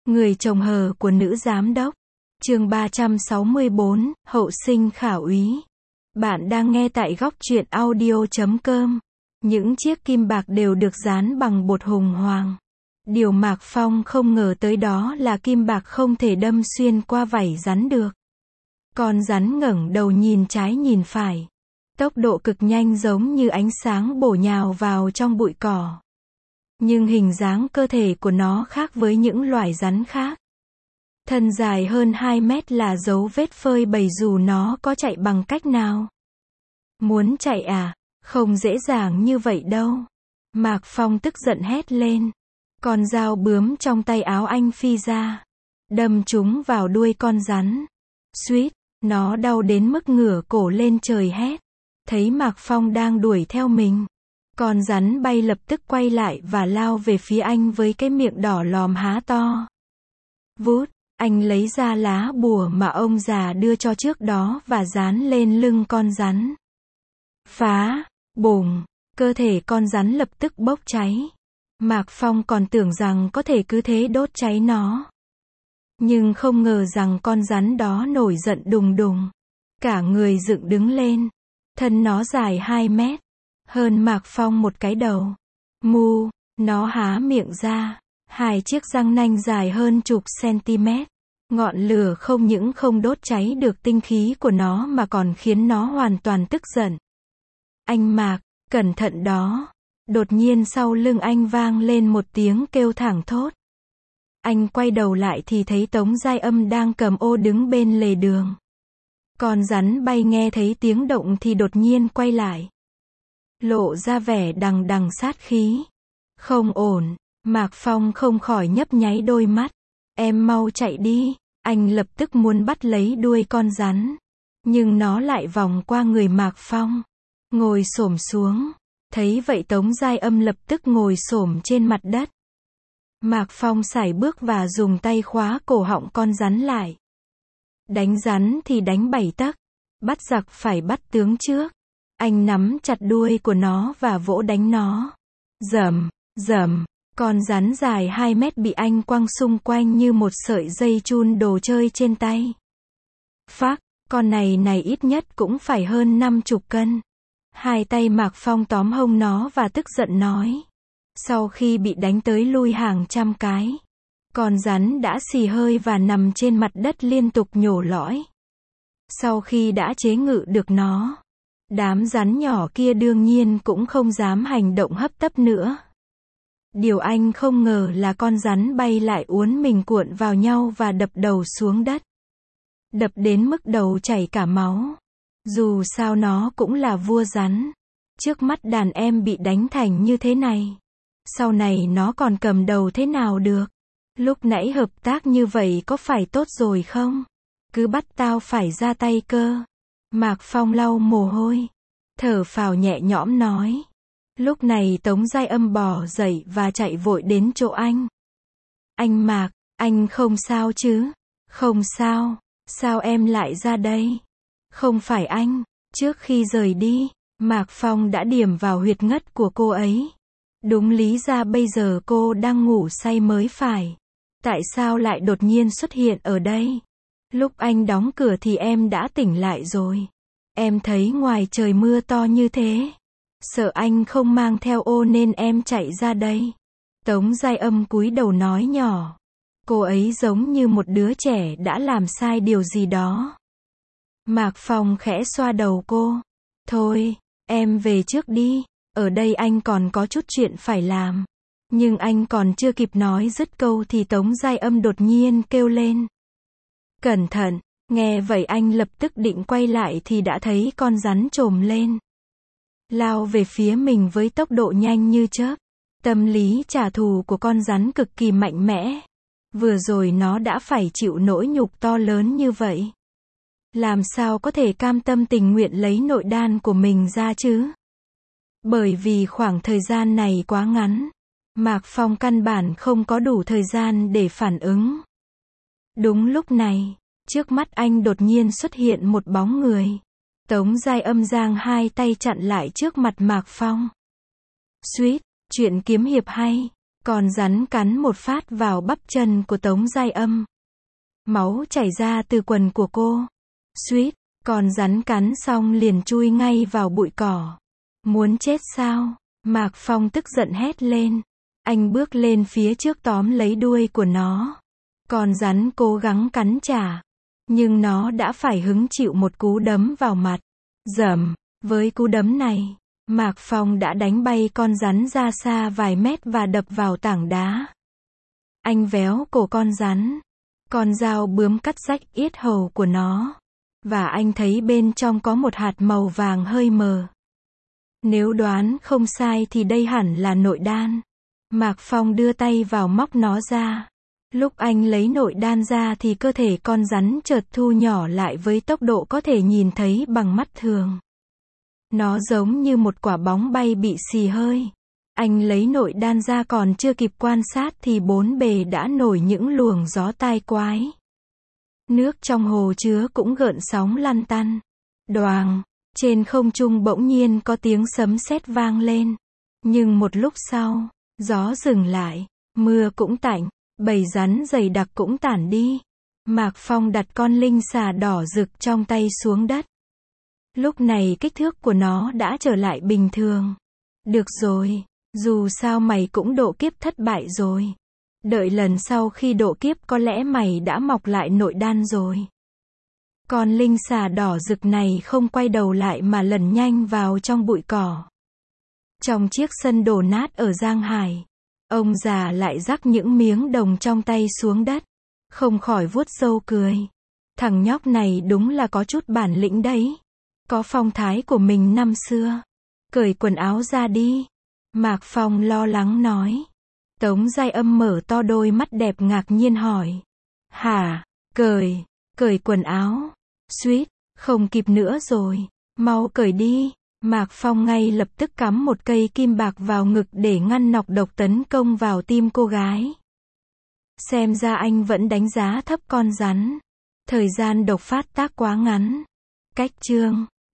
Người chồng hờ của nữ giám đốc. Chương 364, hậu sinh khả úy. Bạn đang nghe tại góc truyện audio.com. Những chiếc kim bạc đều được dán bằng bột hùng hoàng. Điều Mạc Phong không ngờ tới đó là kim bạc không thể đâm xuyên qua vảy rắn được. Con rắn ngẩng đầu nhìn trái nhìn phải. Tốc độ cực nhanh giống như ánh sáng bổ nhào vào trong bụi cỏ. Nhưng hình dáng cơ thể của nó khác với những loài rắn khác. Thân dài hơn 2 mét là dấu vết phơi bày dù nó có chạy bằng cách nào. Muốn chạy à? Không dễ dàng như vậy đâu. Mạc Phong tức giận hét lên. Con dao bướm trong tay áo anh phi ra. Đâm chúng vào đuôi con rắn. Suýt, nó đau đến mức ngửa cổ lên trời hét. Thấy Mạc Phong đang đuổi theo mình. Con rắn bay lập tức quay lại và lao về phía anh với cái miệng đỏ lòm há to. Vút, anh lấy ra lá bùa mà ông già đưa cho trước đó và dán lên lưng con rắn. Phá, bùng, cơ thể con rắn lập tức bốc cháy. Mạc Phong còn tưởng rằng có thể cứ thế đốt cháy nó. Nhưng không ngờ rằng con rắn đó nổi giận đùng đùng. Cả người dựng đứng lên. Thân nó dài 2 mét. Hơn Mạc Phong một cái đầu. Mu, nó há miệng ra. 2 chiếc răng nanh dài hơn chục cm. Ngọn lửa không những không đốt cháy được tinh khí của nó mà còn khiến nó hoàn toàn tức giận. Anh Mạc, cẩn thận đó. Đột nhiên sau lưng anh vang lên một tiếng kêu thảng thốt. Anh quay đầu lại thì thấy Tống Giai Âm đang cầm ô đứng bên lề đường. Con rắn bay nghe thấy tiếng động thì đột nhiên quay lại. Lộ ra vẻ đằng đằng sát khí. Không ổn, Mạc Phong không khỏi nhấp nháy đôi mắt. Em mau chạy đi, anh lập tức muốn bắt lấy đuôi con rắn. Nhưng nó lại vòng qua người Mạc Phong. Ngồi xổm xuống. Thấy vậy Tống Giai Âm lập tức ngồi xổm trên mặt đất. Mạc Phong sải bước và dùng tay khóa cổ họng con rắn lại. Đánh rắn thì đánh 7 tấc. Bắt giặc phải bắt tướng trước. Anh nắm chặt đuôi của nó và vỗ đánh nó. Rầm, rầm, con rắn dài 2 mét bị anh quăng xung quanh như một sợi dây chun đồ chơi trên tay. Phác, con này ít nhất cũng phải hơn 50 cân. 2 tay Mạc Phong tóm hông nó và tức giận nói. Sau khi bị đánh tới lui hàng trăm cái, con rắn đã xì hơi và nằm trên mặt đất liên tục nhổ lõi. Sau khi đã chế ngự được nó, đám rắn nhỏ kia đương nhiên cũng không dám hành động hấp tấp nữa. Điều anh không ngờ là con rắn bay lại uốn mình cuộn vào nhau và đập đầu xuống đất. Đập đến mức đầu chảy cả máu. Dù sao nó cũng là vua rắn. Trước mắt đàn em bị đánh thành như thế này. Sau này nó còn cầm đầu thế nào được? Lúc nãy hợp tác như vậy có phải tốt rồi không? Cứ bắt tao phải ra tay cơ. Mạc Phong lau mồ hôi. Thở phào nhẹ nhõm nói. Lúc này Tống Giai Âm bò dậy và chạy vội đến chỗ anh. Anh Mạc, anh không sao chứ? Không sao. Sao em lại ra đây? Không phải anh. Trước khi rời đi, Mạc Phong đã điểm vào huyệt ngất của cô ấy. Đúng lý ra bây giờ cô đang ngủ say mới phải. Tại sao lại đột nhiên xuất hiện ở đây? Lúc anh đóng cửa thì em đã tỉnh lại rồi. Em thấy ngoài trời mưa to như thế. Sợ anh không mang theo ô nên em chạy ra đây. Tống Giai Âm cúi đầu nói nhỏ. Cô ấy giống như một đứa trẻ đã làm sai điều gì đó. Mạc Phong khẽ xoa đầu cô. Thôi, em về trước đi. Ở đây anh còn có chút chuyện phải làm. Nhưng anh còn chưa kịp nói dứt câu thì Tống Giai Âm đột nhiên kêu lên. Cẩn thận, nghe vậy anh lập tức định quay lại thì đã thấy con rắn trồm lên. Lao về phía mình với tốc độ nhanh như chớp. Tâm lý trả thù của con rắn cực kỳ mạnh mẽ. Vừa rồi nó đã phải chịu nỗi nhục to lớn như vậy. Làm sao có thể cam tâm tình nguyện lấy nội đan của mình ra chứ? Bởi vì khoảng thời gian này quá ngắn. Mạc Phong căn bản không có đủ thời gian để phản ứng. Đúng lúc này, trước mắt anh đột nhiên xuất hiện một bóng người. Tống Giai Âm giang 2 tay chặn lại trước mặt Mạc Phong. Suýt, chuyện kiếm hiệp hay. Con rắn cắn một phát vào bắp chân của Tống Giai Âm. Máu chảy ra từ quần của cô. Suýt, con rắn cắn xong liền chui ngay vào bụi cỏ. Muốn chết sao? Mạc Phong tức giận hét lên. Anh bước lên phía trước tóm lấy đuôi của nó. Con rắn cố gắng cắn trả. Nhưng nó đã phải hứng chịu một cú đấm vào mặt. Dầm, với cú đấm này, Mạc Phong đã đánh bay con rắn ra xa vài mét và đập vào tảng đá. Anh véo cổ con rắn. Con dao bướm cắt rách yết hầu của nó. Và anh thấy bên trong có một hạt màu vàng hơi mờ. Nếu đoán không sai thì đây hẳn là nội đan. Mạc Phong đưa tay vào móc nó ra. Lúc anh lấy nội đan ra thì cơ thể con rắn chợt thu nhỏ lại với tốc độ có thể nhìn thấy bằng mắt thường. Nó giống như một quả bóng bay bị xì hơi. Anh lấy nội đan ra còn chưa kịp quan sát thì bốn bề đã nổi những luồng gió tai quái. Nước trong hồ chứa cũng gợn sóng lăn tăn. Đoàng, trên không trung bỗng nhiên có tiếng sấm sét vang lên. Nhưng một lúc sau, gió dừng lại, mưa cũng tạnh, bầy rắn dày đặc cũng tản đi. Mạc Phong đặt con linh xà đỏ rực trong tay xuống đất. Lúc này kích thước của nó đã trở lại bình thường. Được rồi, dù sao mày cũng độ kiếp thất bại rồi. Đợi lần sau khi độ kiếp có lẽ mày đã mọc lại nội đan rồi. Con linh xà đỏ rực này không quay đầu lại mà lẩn nhanh vào trong bụi cỏ. Trong chiếc sân đổ nát ở Giang Hải, ông già lại rắc những miếng đồng trong tay xuống đất. Không khỏi vuốt râu cười. Thằng nhóc này đúng là có chút bản lĩnh đấy. Có phong thái của mình năm xưa. Cởi quần áo ra đi. Mạc Phong lo lắng nói. Tống Giai Âm mở to đôi mắt đẹp ngạc nhiên hỏi. Hả? Cởi quần áo. Suýt, không kịp nữa rồi. Mau cởi đi. Mạc Phong ngay lập tức cắm một cây kim bạc vào ngực để ngăn nọc độc tấn công vào tim cô gái. Xem ra anh vẫn đánh giá thấp con rắn. Thời gian độc phát tác quá ngắn. Cách chương